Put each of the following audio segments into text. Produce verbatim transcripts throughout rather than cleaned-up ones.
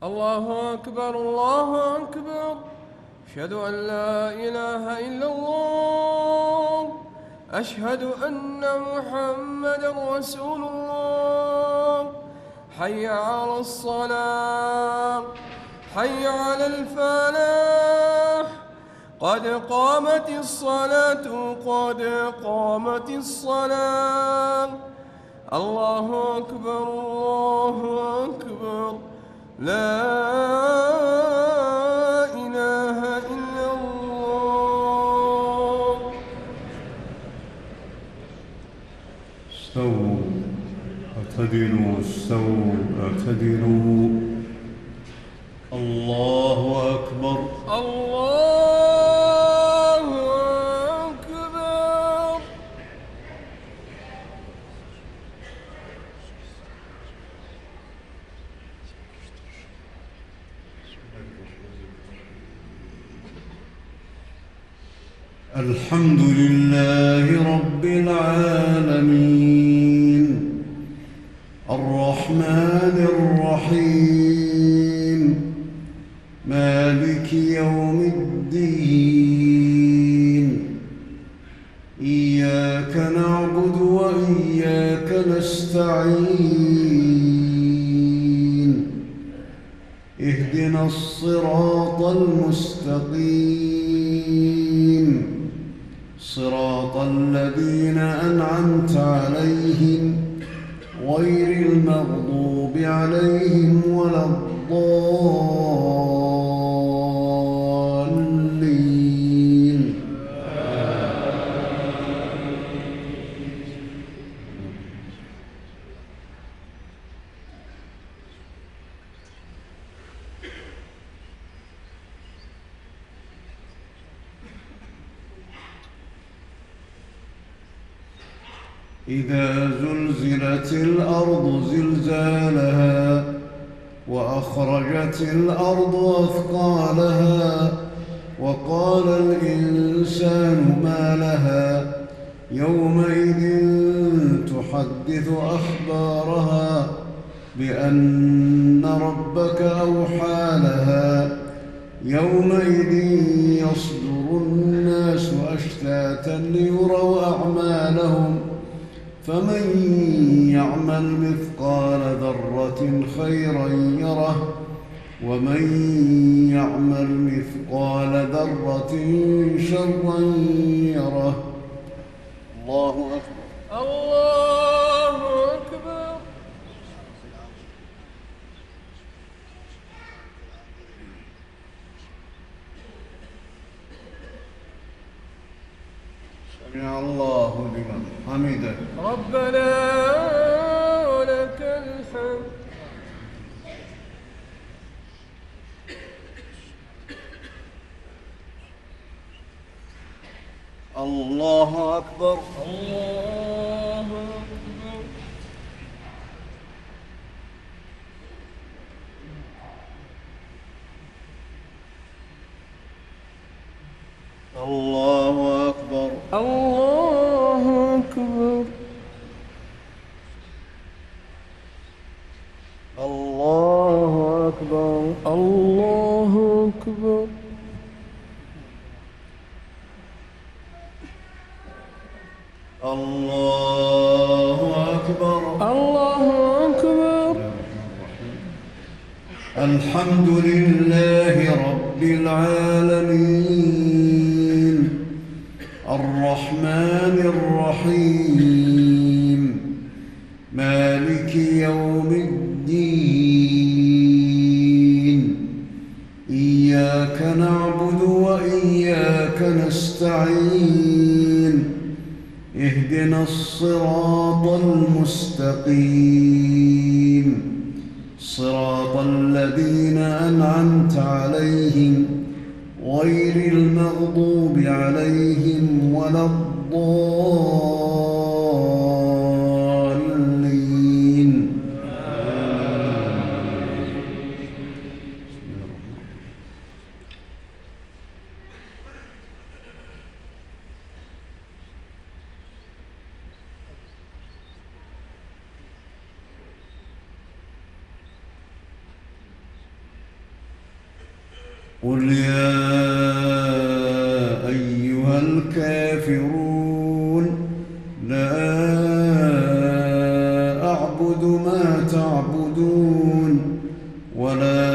الله أكبر الله أكبر. أشهد أن لا إله إلا الله. أشهد أن محمدا رسول الله. حي على الصلاة، حي على الفلاح. قد قامت الصلاة، قد قامت الصلاة. الله أكبر الله أكبر. لا إله إلا الله. استووا اعتدلوا استووا اعتدلوا. الله أكبر الله أكبر. الحمد لله رب العالمين، الرحمن الرحيم، مالك يوم الدين. إياك نعبد وإياك نستعين. اهدنا الصراط المستقيم، صراط الذين أنعمت عليهم غير المغضوب عليهم ولا الضالين. إذا زلزلت الأرض زلزالها وأخرجت الأرض أثقالها وقال الإنسان ما لها يومئذ تحدث أخبارها بأن ربك أوحى لها. يومئذ يصدر الناس أشتاتا ليروا أعمالهم، فمن يعمل مثقال ذرة خيرا يره، ومن يعمل مثقال ذرة شرا يره. الله أكبر الله أكبر. سمع الله لمن حمده. ربنا ولك الحمد. الله أكبر الله أكبر. الله أكبر الله أكبر. الله أكبر الله أكبر. الله أكبر. الله أكبر. الحمد لله رب العالمين، الرحمن الرحيم، مالك يوم الدين. إياك نعبد وإياك نستعين. اهدنا الصراط المستقيم، صراط الذين أنعمت عليهم غير المغضوب عليهم ولا الضالين. قل يا أيها الكافرون لا أعبد ما تعبدون ولا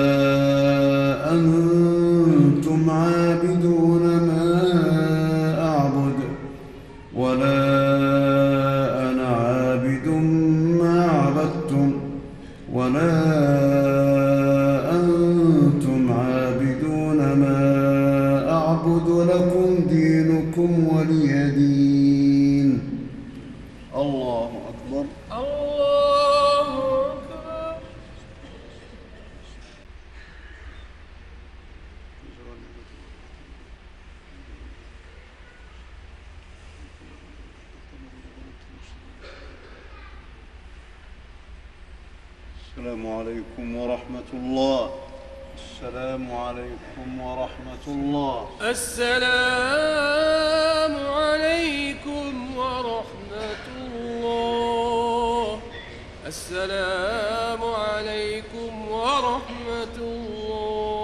أنتم عابدون ما أعبد ولا أنا عابد ما عبدتم ولا أنتم عابدون ما أعبد لكم دينكم ولي دين. الله أكبر. الله أكبر. السلام عليكم ورحمة الله. السلام عليكم ورحمة الله. السلام عليكم ورحمة الله. السلام عليكم ورحمة الله.